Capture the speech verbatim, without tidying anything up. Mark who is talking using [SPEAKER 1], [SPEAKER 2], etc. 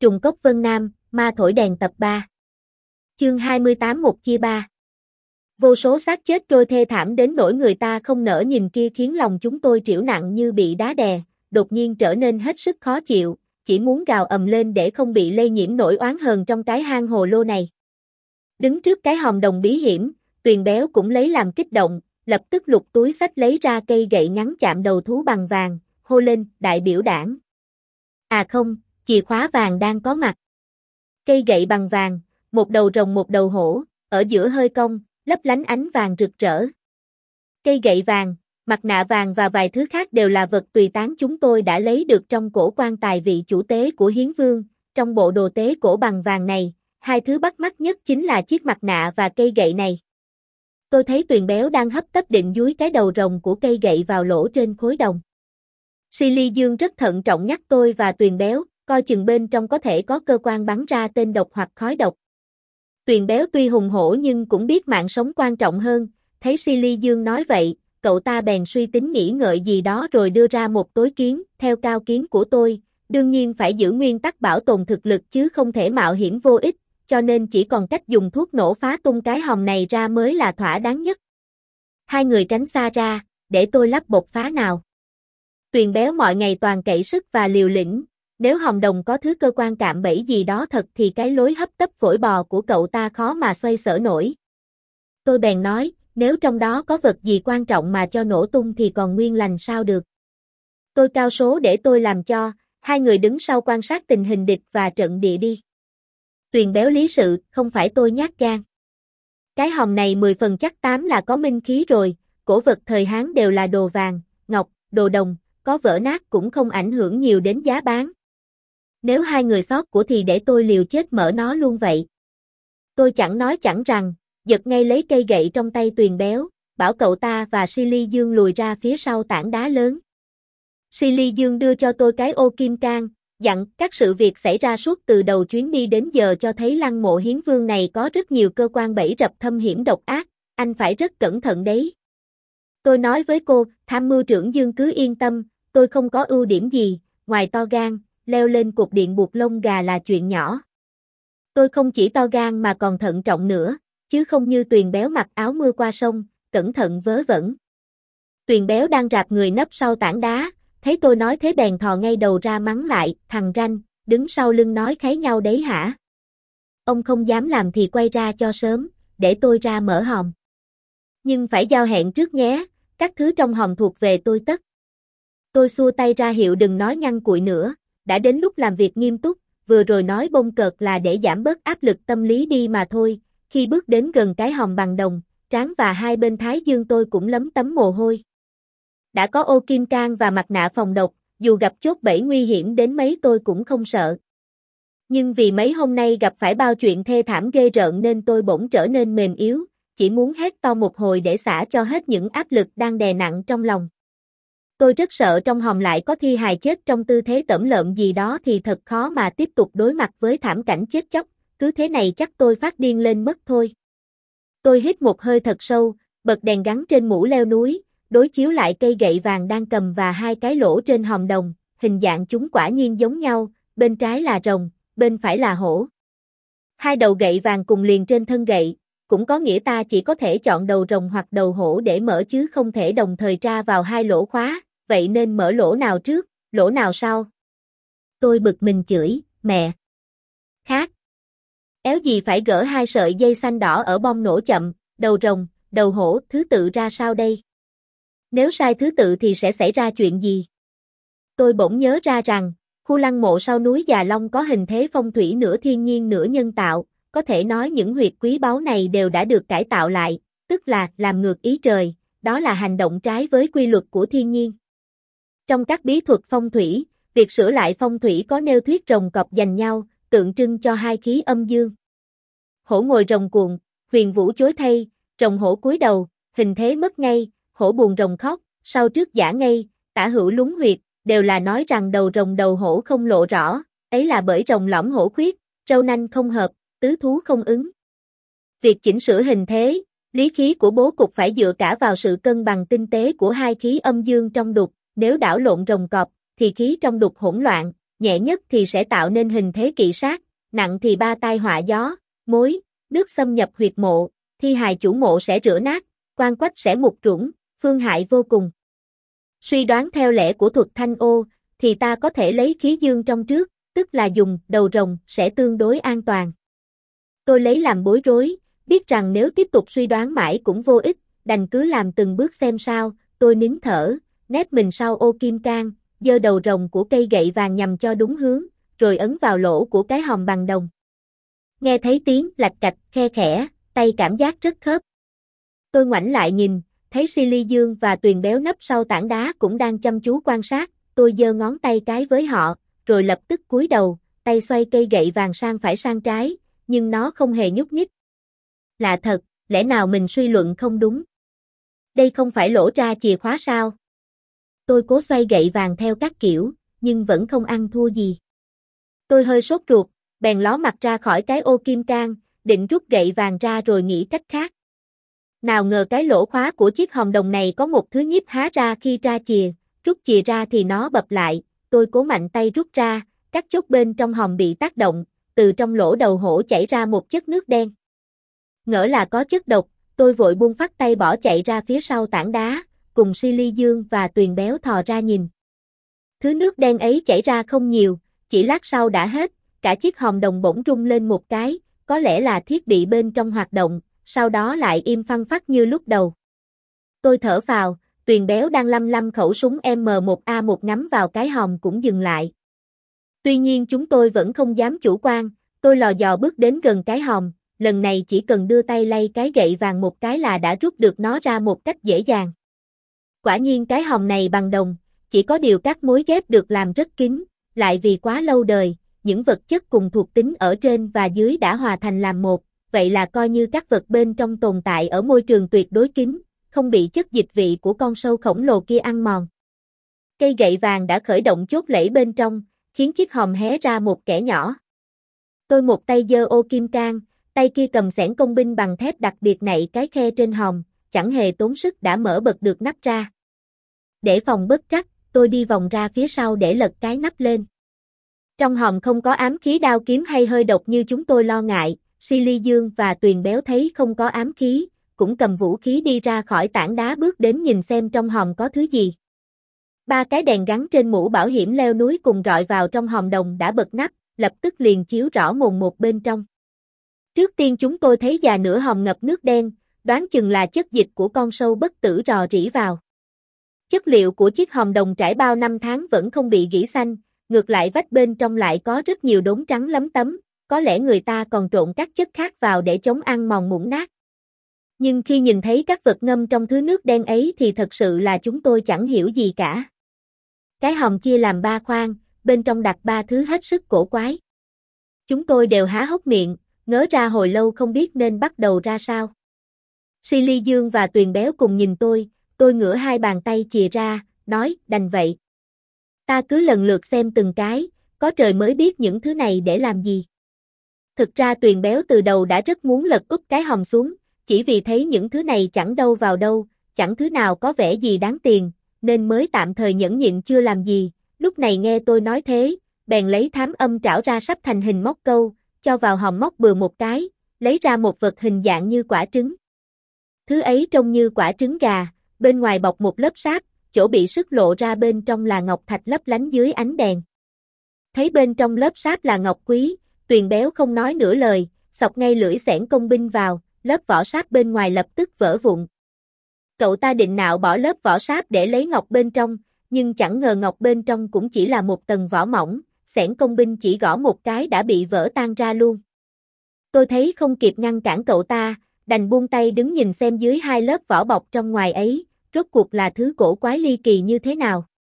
[SPEAKER 1] Trùng cốc Vân Nam, ma thổi đèn tập ba. Chương hai mươi tám một chia ba. Vô số xác chết trôi thê thảm đến nỗi người ta không nỡ nhìn kia khiến lòng chúng tôi triểu nặng như bị đá đè, đột nhiên trở nên hết sức khó chịu, chỉ muốn gào ầm lên để không bị lây nhiễm nỗi oán hờn trong cái hang hồ lô này. Đứng trước cái hòm đồng bí hiểm, Tuyền Béo cũng lấy làm kích động, lập tức lục túi xách lấy ra cây gậy ngắn chạm đầu thú bằng vàng, hô lên, đại biểu đảng. À không, chìa khóa vàng đang có mặt. Cây gậy bằng vàng, một đầu rồng một đầu hổ, ở giữa hơi cong, lấp lánh ánh vàng rực rỡ. Cây gậy vàng, mặt nạ vàng và vài thứ khác đều là vật tùy tán chúng tôi đã lấy được trong cổ quan tài vị chủ tế của Hiến Vương. Trong bộ đồ tế cổ bằng vàng này, hai thứ bắt mắt nhất chính là chiếc mặt nạ và cây gậy này. Tôi thấy Tuyền Béo đang hấp tấp định dúi cái đầu rồng của cây gậy vào lỗ trên khối đồng. Silly Dương rất thận trọng nhắc tôi và Tuyền Béo, coi chừng bên trong có thể có cơ quan bắn ra tên độc hoặc khói độc. Tuyền Béo tuy hùng hổ nhưng cũng biết mạng sống quan trọng hơn, thấy Silly Dương nói vậy, cậu ta bèn suy tính nghĩ ngợi gì đó rồi đưa ra một tối kiến, theo cao kiến của tôi, đương nhiên phải giữ nguyên tắc bảo tồn thực lực chứ không thể mạo hiểm vô ích, cho nên chỉ còn cách dùng thuốc nổ phá tung cái hòm này ra mới là thỏa đáng nhất. Hai người tránh xa ra, để tôi lắp bột phá nào. Tuyền Béo mọi ngày toàn cậy sức và liều lĩnh, nếu hòm đồng có thứ cơ quan cạm bẫy gì đó thật thì cái lối hấp tấp phổi bò của cậu ta khó mà xoay sở nổi. Tôi bèn nói, nếu trong đó có vật gì quan trọng mà cho nổ tung thì còn nguyên lành sao được. Tôi cao số để tôi làm cho, hai người đứng sau quan sát tình hình địch và trận địa đi. Tuyền Béo lý sự, không phải tôi nhát gan. Cái hòm này mười phần chắc tám là có minh khí rồi, cổ vật thời Hán đều là đồ vàng, ngọc, đồ đồng, có vỡ nát cũng không ảnh hưởng nhiều đến giá bán. Nếu hai người sót của thì để tôi liều chết mở nó luôn vậy. Tôi chẳng nói chẳng rằng, giật ngay lấy cây gậy trong tay Tuyền Béo, bảo cậu ta và Silly Dương lùi ra phía sau tảng đá lớn. Silly Dương đưa cho tôi cái ô kim cang, dặn các sự việc xảy ra suốt từ đầu chuyến đi đến giờ cho thấy lăng mộ Hiến Vương này có rất nhiều cơ quan bẫy rập thâm hiểm độc ác, anh phải rất cẩn thận đấy. Tôi nói với cô, tham mưu trưởng Dương cứ yên tâm, tôi không có ưu điểm gì, ngoài to gan, leo lên cột điện buộc lông gà là chuyện nhỏ. Tôi không chỉ to gan mà còn thận trọng nữa, chứ không như Tuyền Béo mặc áo mưa qua sông, cẩn thận vớ vẩn. Tuyền Béo đang rạp người nấp sau tảng đá, thấy tôi nói thế bèn thò ngay đầu ra mắng lại, thằng ranh, đứng sau lưng nói kháy nhau đấy hả? Ông không dám làm thì quay ra cho sớm, để tôi ra mở hòm. Nhưng phải giao hẹn trước nhé, các thứ trong hòm thuộc về tôi tất. Tôi xua tay ra hiệu đừng nói nhăn cuội nữa, đã đến lúc làm việc nghiêm túc, vừa rồi nói bông cợt là để giảm bớt áp lực tâm lý đi mà thôi. Khi bước đến gần cái hòm bằng đồng, trán và hai bên thái dương tôi cũng lấm tấm mồ hôi. Đã có ô kim cang và mặt nạ phòng độc, dù gặp chốt bẫy nguy hiểm đến mấy tôi cũng không sợ. Nhưng vì mấy hôm nay gặp phải bao chuyện thê thảm ghê rợn nên tôi bỗng trở nên mềm yếu, chỉ muốn hét to một hồi để xả cho hết những áp lực đang đè nặng trong lòng. Tôi rất sợ trong hòm lại có thi hài chết trong tư thế tởm lợm gì đó thì thật khó mà tiếp tục đối mặt với thảm cảnh chết chóc, cứ thế này chắc tôi phát điên lên mất thôi. Tôi hít một hơi thật sâu, bật đèn gắn trên mũ leo núi, đối chiếu lại cây gậy vàng đang cầm và hai cái lỗ trên hòm đồng, hình dạng chúng quả nhiên giống nhau, bên trái là rồng, bên phải là hổ. Hai đầu gậy vàng cùng liền trên thân gậy, cũng có nghĩa ta chỉ có thể chọn đầu rồng hoặc đầu hổ để mở chứ không thể đồng thời tra vào hai lỗ khóa, vậy nên mở lỗ nào trước, lỗ nào sau? Tôi bực mình chửi, mẹ. Khác. Éo gì phải gỡ hai sợi dây xanh đỏ ở bom nổ chậm, đầu rồng, đầu hổ, thứ tự ra sao đây? Nếu sai thứ tự thì sẽ xảy ra chuyện gì? Tôi bỗng nhớ ra rằng, khu lăng mộ sau núi Già Long có hình thế phong thủy nửa thiên nhiên nửa nhân tạo, có thể nói những huyệt quý báu này đều đã được cải tạo lại, tức là làm ngược ý trời, đó là hành động trái với quy luật của thiên nhiên. Trong các bí thuật phong thủy, việc sửa lại phong thủy có nêu thuyết rồng cọp giành nhau, tượng trưng cho hai khí âm dương. Hổ ngồi rồng cuồng, huyền vũ chối thay, rồng hổ cúi đầu, hình thế mất ngay, hổ buồn rồng khóc, sau trước giả ngây, tả hữu lúng huyệt, đều là nói rằng đầu rồng đầu hổ không lộ rõ, ấy là bởi rồng lõm hổ khuyết, râu nanh không hợp, tứ thú không ứng. Việc chỉnh sửa hình thế, lý khí của bố cục phải dựa cả vào sự cân bằng tinh tế của hai khí âm dương trong đục, nếu đảo lộn rồng cọp, thì khí trong đục hỗn loạn, nhẹ nhất thì sẽ tạo nên hình thế kỵ sát, nặng thì ba tai họa gió, mối, nước xâm nhập huyệt mộ, thi hài chủ mộ sẽ rửa nát, quan quách sẽ mục rũng, phương hại vô cùng. Suy đoán theo lẽ của thuật thanh ô, thì ta có thể lấy khí dương trong trước, tức là dùng đầu rồng sẽ tương đối an toàn. Tôi lấy làm bối rối, biết rằng nếu tiếp tục suy đoán mãi cũng vô ích, đành cứ làm từng bước xem sao, tôi nín thở, nép mình sau ô kim cang, giơ đầu rồng của cây gậy vàng nhằm cho đúng hướng, rồi ấn vào lỗ của cái hòm bằng đồng. Nghe thấy tiếng lạch cạch khe khẽ, tay cảm giác rất khớp. Tôi ngoảnh lại nhìn, thấy Silly Dương và Tuyền Béo nấp sau tảng đá cũng đang chăm chú quan sát, tôi giơ ngón tay cái với họ, rồi lập tức cúi đầu, tay xoay cây gậy vàng sang phải sang trái, nhưng nó không hề nhúc nhích. Lạ thật, lẽ nào mình suy luận không đúng? Đây không phải lỗ ra chìa khóa sao? Tôi cố xoay gậy vàng theo các kiểu, nhưng vẫn không ăn thua gì. Tôi hơi sốt ruột, bèn ló mặt ra khỏi cái ô kim cang, định rút gậy vàng ra rồi nghĩ cách khác. Nào ngờ cái lỗ khóa của chiếc hòm đồng này có một thứ nhíp há ra khi ra chìa, rút chìa ra thì nó bập lại, tôi cố mạnh tay rút ra, các chốt bên trong hòm bị tác động, từ trong lỗ đầu hổ chảy ra một chất nước đen. Ngỡ là có chất độc, tôi vội buông phắt tay bỏ chạy ra phía sau tảng đá, cùng Silly Dương và Tuyền Béo thò ra nhìn. Thứ nước đen ấy chảy ra không nhiều, chỉ lát sau đã hết, cả chiếc hòm đồng bỗng rung lên một cái, có lẽ là thiết bị bên trong hoạt động, sau đó lại im phăng phắc như lúc đầu. Tôi thở phào, Tuyền Béo đang lăm lăm khẩu súng M một A một ngắm vào cái hòm cũng dừng lại. Tuy nhiên chúng tôi vẫn không dám chủ quan, tôi lò dò bước đến gần cái hòm, lần này chỉ cần đưa tay lay cái gậy vàng một cái là đã rút được nó ra một cách dễ dàng. Quả nhiên cái hòm này bằng đồng, chỉ có điều các mối ghép được làm rất kín, lại vì quá lâu đời, những vật chất cùng thuộc tính ở trên và dưới đã hòa thành làm một, vậy là coi như các vật bên trong tồn tại ở môi trường tuyệt đối kín, không bị chất dịch vị của con sâu khổng lồ kia ăn mòn. Cây gậy vàng đã khởi động chốt lẫy bên trong, khiến chiếc hòm hé ra một kẽ nhỏ. Tôi một tay giơ ô kim cang, tay kia cầm xẻng công binh bằng thép đặc biệt nạy cái khe trên hòm, chẳng hề tốn sức đã mở bật được nắp ra. Để phòng bất trắc, tôi đi vòng ra phía sau để lật cái nắp lên. Trong hòm không có ám khí đao kiếm hay hơi độc như chúng tôi lo ngại, Silly Dương và Tuyền Béo thấy không có ám khí, cũng cầm vũ khí đi ra khỏi tảng đá bước đến nhìn xem trong hòm có thứ gì. Ba cái đèn gắn trên mũ bảo hiểm leo núi cùng rọi vào trong hòm đồng đã bật nắp, lập tức liền chiếu rõ mồn một bên trong. Trước tiên chúng tôi thấy già nửa hòm ngập nước đen, đoán chừng là chất dịch của con sâu bất tử rò rỉ vào. Chất liệu của chiếc hòm đồng trải bao năm tháng vẫn không bị gỉ xanh, ngược lại vách bên trong lại có rất nhiều đốm trắng lấm tấm, có lẽ người ta còn trộn các chất khác vào để chống ăn mòn mụn nát. Nhưng khi nhìn thấy các vật ngâm trong thứ nước đen ấy thì thật sự là chúng tôi chẳng hiểu gì cả. Cái hòm chia làm ba khoang, bên trong đặt ba thứ hết sức cổ quái. Chúng tôi đều há hốc miệng, ngớ ra hồi lâu không biết nên bắt đầu ra sao. Silly Dương và Tuyền Béo cùng nhìn tôi, tôi ngửa hai bàn tay chìa ra, nói, đành vậy. Ta cứ lần lượt xem từng cái, có trời mới biết những thứ này để làm gì. Thực ra Tuyền Béo từ đầu đã rất muốn lật úp cái hòm xuống, chỉ vì thấy những thứ này chẳng đâu vào đâu, chẳng thứ nào có vẻ gì đáng tiền, nên mới tạm thời nhẫn nhịn chưa làm gì. Lúc này nghe tôi nói thế, bèn lấy thám âm trảo ra sắp thành hình móc câu, cho vào hòm móc bừa một cái, lấy ra một vật hình dạng như quả trứng. Thứ ấy trông như quả trứng gà, bên ngoài bọc một lớp sáp, chỗ bị sứt lộ ra bên trong là ngọc thạch lấp lánh dưới ánh đèn. Thấy bên trong lớp sáp là ngọc quý, Tuyền Béo không nói nửa lời, xộc ngay lưỡi xẻng công binh vào, lớp vỏ sáp bên ngoài lập tức vỡ vụn. Cậu ta định nạo bỏ lớp vỏ sáp để lấy ngọc bên trong, nhưng chẳng ngờ ngọc bên trong cũng chỉ là một tầng vỏ mỏng, xẻng công binh chỉ gõ một cái đã bị vỡ tan ra luôn. Tôi thấy không kịp ngăn cản cậu ta, đành buông tay đứng nhìn xem dưới hai lớp vỏ bọc trong ngoài ấy, rốt cuộc là thứ cổ quái ly kỳ như thế nào.